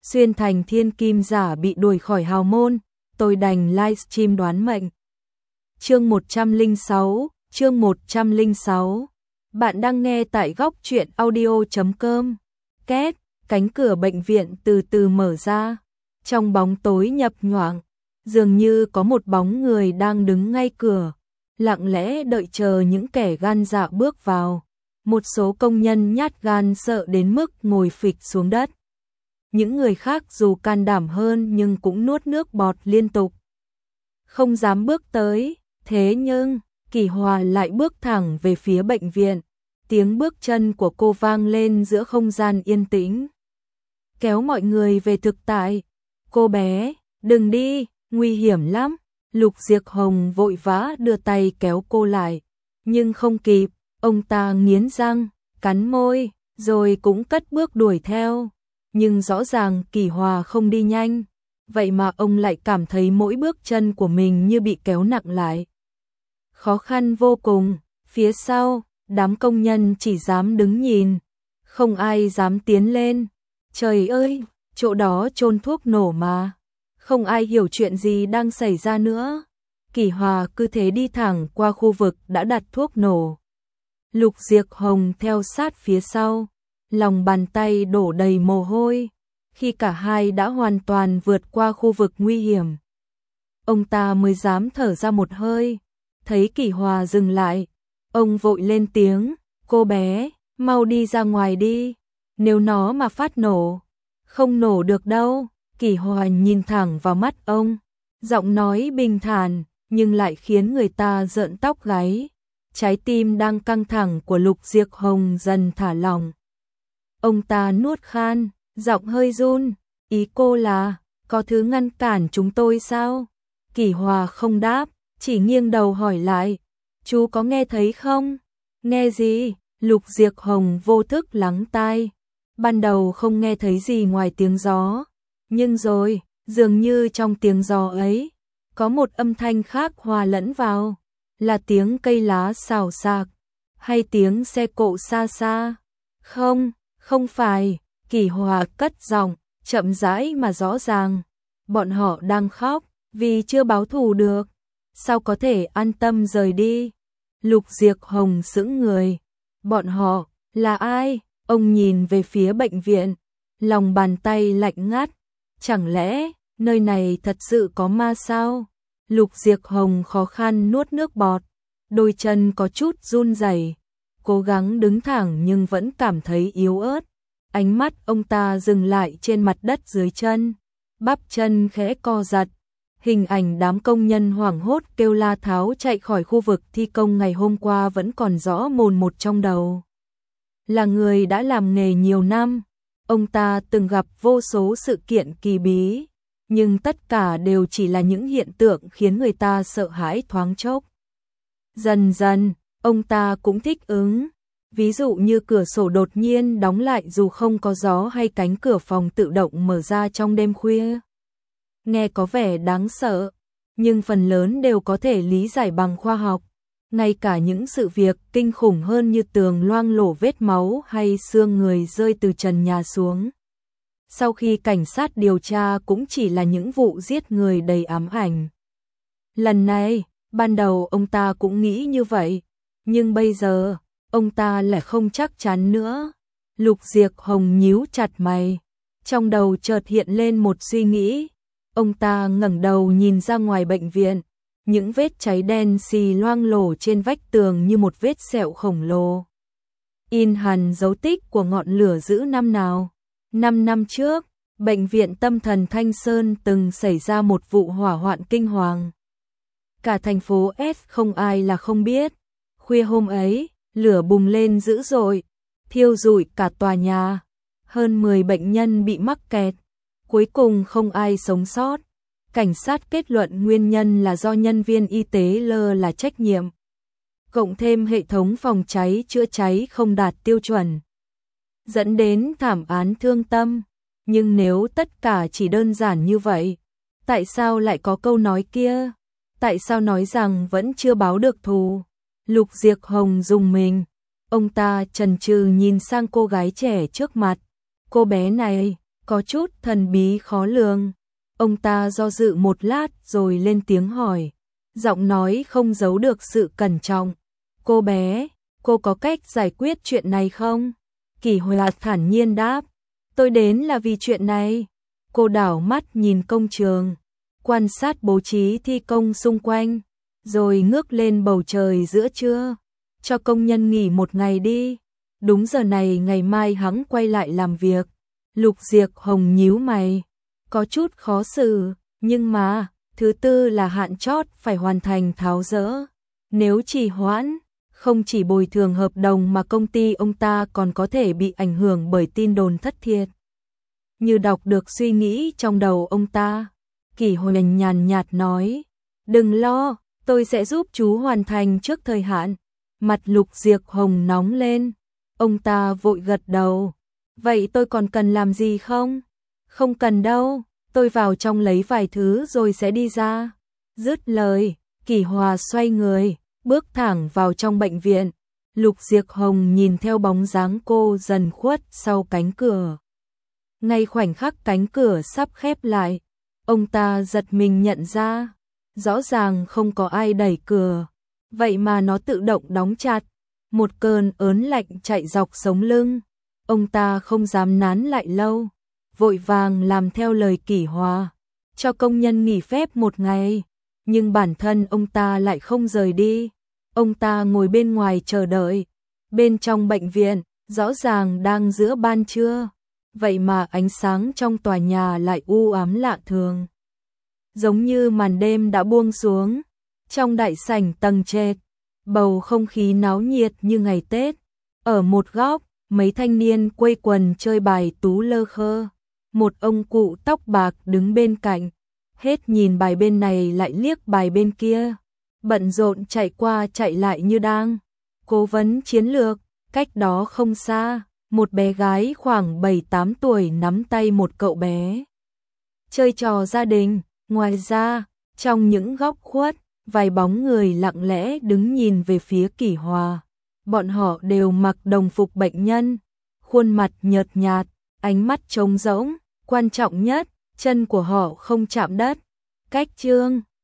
xuyên thành thiên kim giả bị đuổi khỏi hào môn, tôi đành livestream đoán mệnh. Chương 106. Bạn đang nghe tại góc truyện audio.com. Két, cánh cửa bệnh viện từ từ mở ra. Trong bóng tối nhập nhoạng, dường như có một bóng người đang đứng ngay cửa, lặng lẽ đợi chờ những kẻ gan dạ bước vào. Một số công nhân nhát gan sợ đến mức ngồi phịch xuống đất. Những người khác dù can đảm hơn nhưng cũng nuốt nước bọt liên tục, không dám bước tới. Thế nhưng, Kỳ Hòa lại bước thẳng về phía bệnh viện. Tiếng bước chân của cô vang lên giữa không gian yên tĩnh, kéo mọi người về thực tại. Cô bé, đừng đi, nguy hiểm lắm. Lục Diệc Hồng vội vã đưa tay kéo cô lại, nhưng không kịp. Ông ta nghiến răng, cắn môi, rồi cũng cất bước đuổi theo. Nhưng rõ ràng Kỳ Hòa không đi nhanh, vậy mà ông lại cảm thấy mỗi bước chân của mình như bị kéo nặng lại. Khó khăn vô cùng. Phía sau, đám công nhân chỉ dám đứng nhìn, không ai dám tiến lên. Trời ơi, chỗ đó chôn thuốc nổ mà. Không ai hiểu chuyện gì đang xảy ra nữa. Kỳ Hòa cứ thế đi thẳng qua khu vực đã đặt thuốc nổ. Lục Diệc Hồng theo sát phía sau, lòng bàn tay đổ đầy mồ hôi. Khi cả hai đã hoàn toàn vượt qua khu vực nguy hiểm, ông ta mới dám thở ra một hơi. Thấy Kỳ Hòa dừng lại, ông vội lên tiếng, cô bé, mau đi ra ngoài đi. Nếu nó mà phát nổ, không nổ được đâu. Kỳ Hòa nhìn thẳng vào mắt ông, giọng nói bình thản nhưng lại khiến người ta rợn tóc gáy. Trái tim đang căng thẳng của Lục Diệc Hồng dần thả lỏng. Ông ta nuốt khan, giọng hơi run, ý cô là, có thứ ngăn cản chúng tôi sao? Kỳ Hòa không đáp, chỉ nghiêng đầu hỏi lại, chú có nghe thấy không? Nghe gì? Lục Diệc Hồng vô thức lắng tai. Ban đầu không nghe thấy gì ngoài tiếng gió, nhưng rồi, dường như trong tiếng gió ấy, có một âm thanh khác hòa lẫn vào. Là tiếng cây lá xào xạc, hay tiếng xe cộ xa xa? Không, không phải. Kỳ Hòa cất giọng, chậm rãi mà rõ ràng. Bọn họ đang khóc, vì chưa báo thù được. Sao có thể an tâm rời đi? Lục Diệc Hồng sững người. Bọn họ, là ai? Ông nhìn về phía bệnh viện, lòng bàn tay lạnh ngắt. Chẳng lẽ, nơi này thật sự có ma sao? Lục Diệc Hồng khó khăn nuốt nước bọt, đôi chân có chút run rẩy, cố gắng đứng thẳng nhưng vẫn cảm thấy yếu ớt. Ánh mắt ông ta dừng lại trên mặt đất dưới chân, bắp chân khẽ co giật. Hình ảnh đám công nhân hoảng hốt kêu la tháo chạy khỏi khu vực thi công ngày hôm qua vẫn còn rõ mồn một trong đầu. Là người đã làm nghề nhiều năm, ông ta từng gặp vô số sự kiện kỳ bí, nhưng tất cả đều chỉ là những hiện tượng khiến người ta sợ hãi thoáng chốc. Dần dần, ông ta cũng thích ứng. Ví dụ như cửa sổ đột nhiên đóng lại dù không có gió, hay cánh cửa phòng tự động mở ra trong đêm khuya. Nghe có vẻ đáng sợ, nhưng phần lớn đều có thể lý giải bằng khoa học. Ngay cả những sự việc kinh khủng hơn như tường loang lổ vết máu hay xương người rơi từ trần nhà xuống, sau khi cảnh sát điều tra cũng chỉ là những vụ giết người đầy ám ảnh. Lần này, ban đầu ông ta cũng nghĩ như vậy, nhưng bây giờ, ông ta lại không chắc chắn nữa. Lục Diệc Hồng nhíu chặt mày, trong đầu chợt hiện lên một suy nghĩ. Ông ta ngẩng đầu nhìn ra ngoài bệnh viện, những vết cháy đen xì loang lổ trên vách tường như một vết sẹo khổng lồ, in hằn dấu tích của ngọn lửa dữ năm nào. 5 năm trước, bệnh viện tâm thần Thanh Sơn từng xảy ra một vụ hỏa hoạn kinh hoàng. Cả thành phố S không ai là không biết. Khuya hôm ấy, lửa bùng lên dữ dội, thiêu rụi cả tòa nhà. Hơn 10 bệnh nhân bị mắc kẹt, cuối cùng không ai sống sót. Cảnh sát kết luận nguyên nhân là do nhân viên y tế lơ là trách nhiệm, cộng thêm hệ thống phòng cháy chữa cháy không đạt tiêu chuẩn, dẫn đến thảm án thương tâm. Nhưng nếu tất cả chỉ đơn giản như vậy, tại sao lại có câu nói kia? Tại sao nói rằng vẫn chưa báo được thù? Lục Diệc Hồng rùng mình, ông ta chần chừ nhìn sang cô gái trẻ trước mặt. Cô bé này, có chút thần bí khó lường. Ông ta do dự một lát rồi lên tiếng hỏi, giọng nói không giấu được sự cẩn trọng. Cô bé, cô có cách giải quyết chuyện này không? Kỷ Hòa thản nhiên đáp, tôi đến là vì chuyện này. Cô đảo mắt nhìn công trường, quan sát bố trí thi công xung quanh, rồi ngước lên bầu trời giữa trưa. Cho công nhân nghỉ một ngày đi. Đúng giờ này ngày mai hắn quay lại làm việc. Lục Diệp Hồng nhíu mày, có chút khó xử, nhưng mà, thứ tư là hạn chót phải hoàn thành tháo dỡ. Nếu trì hoãn, không chỉ bồi thường hợp đồng mà công ty ông ta còn có thể bị ảnh hưởng bởi tin đồn thất thiệt. Như đọc được suy nghĩ trong đầu ông ta, Kỷ Hồi nhàn nhạt nói, đừng lo, tôi sẽ giúp chú hoàn thành trước thời hạn. Mặt Lục Diệp Hồng nóng lên, ông ta vội gật đầu. Vậy tôi còn cần làm gì không? Không cần đâu, tôi vào trong lấy vài thứ rồi sẽ đi ra. Dứt lời, Kỷ Hòa xoay người, bước thẳng vào trong bệnh viện. Lục Diệp Hồng nhìn theo bóng dáng cô dần khuất sau cánh cửa. Ngay khoảnh khắc cánh cửa sắp khép lại, ông ta giật mình nhận ra, rõ ràng không có ai đẩy cửa, vậy mà nó tự động đóng chặt. Một cơn ớn lạnh chạy dọc sống lưng, ông ta không dám nán lại lâu, vội vàng làm theo lời Kỷ Hòa, cho công nhân nghỉ phép một ngày, nhưng bản thân ông ta lại không rời đi. Ông ta ngồi bên ngoài chờ đợi, bên trong bệnh viện, rõ ràng đang giữa ban trưa, vậy mà ánh sáng trong tòa nhà lại u ám lạ thường. Giống như màn đêm đã buông xuống, trong đại sảnh tầng trệt, bầu không khí náo nhiệt như ngày Tết. Ở một góc, mấy thanh niên quây quần chơi bài tú lơ khơ. Một ông cụ tóc bạc đứng bên cạnh, hết nhìn bài bên này lại liếc bài bên kia, bận rộn chạy qua chạy lại như đang cố vấn chiến lược. Cách đó không xa, một bé gái khoảng 7-8 tuổi nắm tay một cậu bé, chơi trò gia đình. Ngoài ra, trong những góc khuất, vài bóng người lặng lẽ đứng nhìn về phía Kỷ Hòa. Bọn họ đều mặc đồng phục bệnh nhân, khuôn mặt nhợt nhạt, ánh mắt trống rỗng, quan trọng nhất, chân của họ không chạm đất. Cách chương